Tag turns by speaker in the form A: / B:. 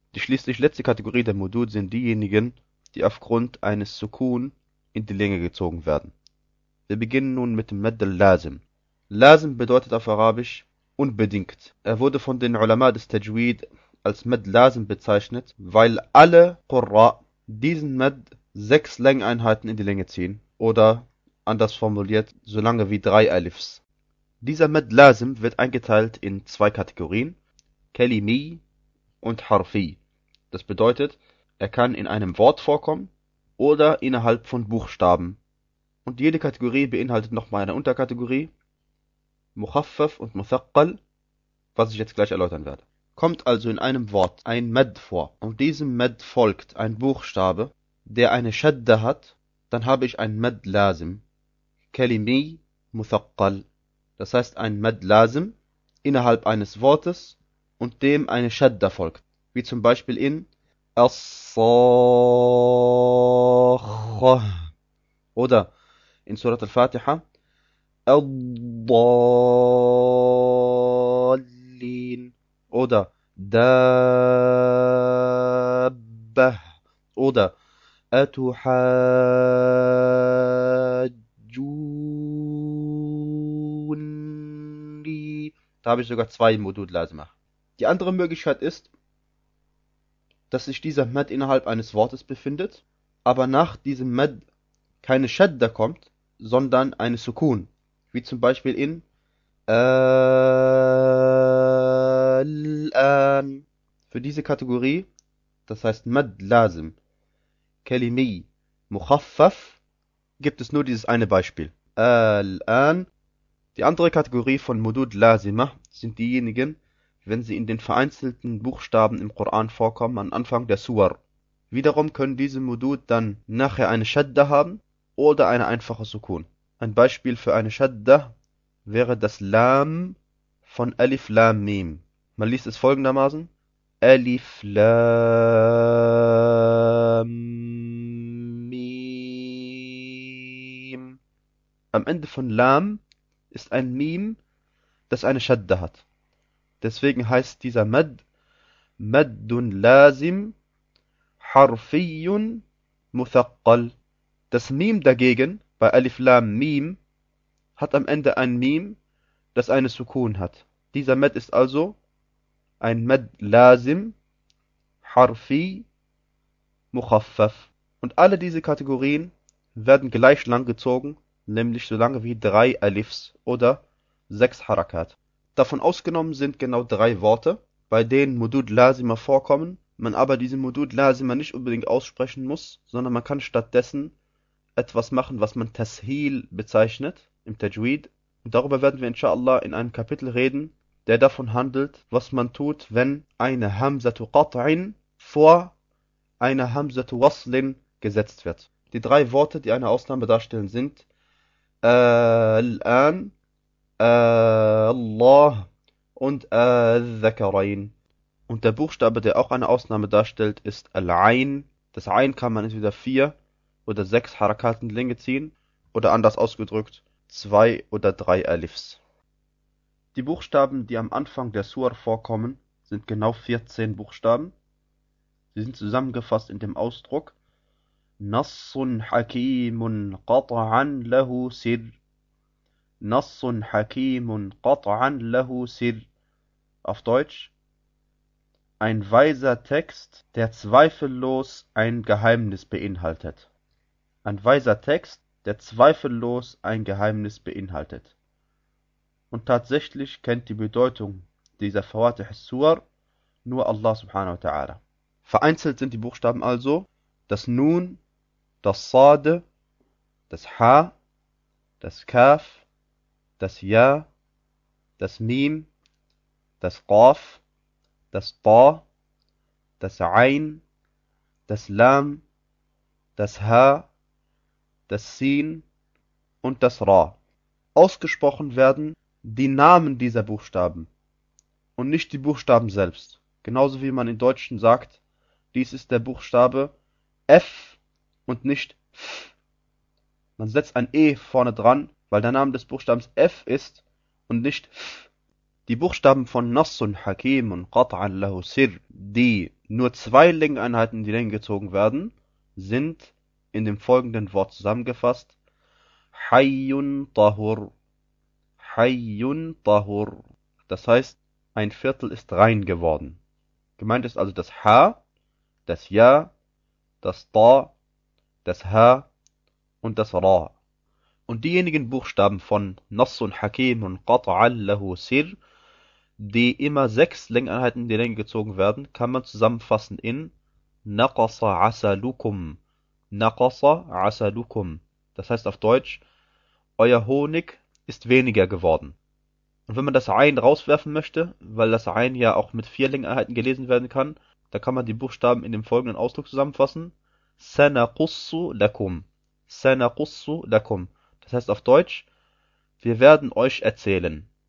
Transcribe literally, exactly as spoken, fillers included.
A: Die schließlich letzte Kategorie der Mudud sind diejenigen, die aufgrund eines Sukun in die Länge gezogen werden. Wir beginnen nun mit dem Mad al-Lazim. Lazim bedeutet auf Arabisch unbedingt. Er wurde von den Ulama des Tajwid als Mad Lazim bezeichnet, weil alle Qurra diesen Mad sechs Längeneinheiten in die Länge ziehen oder anders formuliert, so lange wie drei Alifs. Dieser Mad Lazim wird eingeteilt in zwei Kategorien, Kalimi und Harfi. Das bedeutet, er kann in einem Wort vorkommen oder innerhalb von Buchstaben. Und jede Kategorie beinhaltet nochmal eine Unterkategorie, Mukhaffaf und Muthaqqal, was ich jetzt gleich erläutern werde. Kommt also in einem Wort ein Mad vor und diesem Mad folgt ein Buchstabe, der eine Shadda hat, dann habe ich ein Mad Lazim, Kalimi Muthaqqal. Das heißt ein Mad Lazim innerhalb eines Wortes und dem eine Shadda folgt. Wie zum Beispiel in As-Sakha oder in Surat al-Fatiha Ad-Dallin oder Dabbah oder Atuhajjuni. Da habe ich sogar zwei Mudud Lazima. Die andere Möglichkeit ist, dass sich dieser Mad innerhalb eines Wortes befindet, aber nach diesem Mad keine Shadda kommt, sondern eine Sukun. Wie zum Beispiel in Al-An. Für diese Kategorie, das heißt Mad Lazim, Kalimi, Mukhaffaf, gibt es nur dieses eine Beispiel. Al-An. Die andere Kategorie von Mudud Lazima sind diejenigen, wenn sie in den vereinzelten Buchstaben im Koran vorkommen, am Anfang der Suwar. Wiederum können diese Mudud dann nachher eine Shadda haben oder eine einfache Sukun. Ein Beispiel für eine Shadda wäre das Lam von Alif Lam Mim. Man liest es folgendermaßen: Alif Lam Mim. Am Ende von Lam ist ein Mim, das eine Shadda hat. Deswegen heißt dieser Mad Maddun Lazim Harfiyun Muthaqqal. Das Mim dagegen, bei Alif Lam Mim, hat am Ende ein Mim, das eine Sukun hat. Dieser Mad ist also ein Mad Lazim Harfi Mukhaffaf. Und alle diese Kategorien werden gleich lang gezogen, nämlich so lange wie drei Alifs oder sechs Harakat. Davon ausgenommen sind genau drei Worte, bei denen Mudud Lazima vorkommen, man aber diese Mudud Lazima nicht unbedingt aussprechen muss, sondern man kann stattdessen etwas machen, was man Tashil bezeichnet im Tajwid. Und darüber werden wir inshallah in einem Kapitel reden, der davon handelt, was man tut, wenn eine Hamzatu Qat'in vor einer Hamzatu Waslin gesetzt wird. Die drei Worte, die eine Ausnahme darstellen, sind Al-An, Allah und Al-Dhakarain. Und der Buchstabe, der auch eine Ausnahme darstellt, ist Al-Ain. Das Ain kann man entweder vier oder sechs Harakat in die Länge ziehen oder anders ausgedrückt zwei oder drei Alifs. Die Buchstaben, die am Anfang der Surah vorkommen, sind genau vierzehn Buchstaben. Sie sind zusammengefasst in dem Ausdruck Nassun Hakimun Qat'an lahu Sir. Nassun Hakimun Qat'an lahu Sir. Auf Deutsch: ein weiser Text, der zweifellos ein Geheimnis beinhaltet. Ein weiser Text, der zweifellos ein Geheimnis beinhaltet. Und tatsächlich kennt die Bedeutung dieser Fawatih as-Suwar nur Allah subhanahu wa ta'ala. Vereinzelt sind die Buchstaben also das Nun, das Sade, das Ha, das Kaf, das Ja, das Mim, das Qaf, das Ta, das Ain, das Lam, das Ha, das Sin und das Ra. Ausgesprochen werden die Namen dieser Buchstaben und nicht die Buchstaben selbst. Genauso wie man im Deutschen sagt, dies ist der Buchstabe F und nicht F. Man setzt ein E vorne dran, weil der Name des Buchstabens F ist und nicht F. Die Buchstaben von Nassun Hakim und Qat'an lahu Sir, die nur zwei Längeneinheiten in die Länge gezogen werden, sind in dem folgenden Wort zusammengefasst: Hayyun Tahur. Hayyun Tahur. Das heißt, ein Viertel ist rein geworden. Gemeint ist also das Ha, das Ja, das Ta, das Ha und das Ra. Und diejenigen Buchstaben von Nassun Hakim und Qat'al lahu Sir, die immer sechs Längeneinheiten in die Länge gezogen werden, kann man zusammenfassen in Naqasa asalukum. Naqasa asalukum. Das heißt auf Deutsch, euer Honig ist weniger geworden. Und wenn man das Ein rauswerfen möchte, weil das Ein ja auch mit vier Längeneinheiten gelesen werden kann, da kann man die Buchstaben in dem folgenden Ausdruck zusammenfassen: Sanaqussu lakum. Sanaqussu lakum. Das heißt auf Deutsch, wir werden euch erzählen.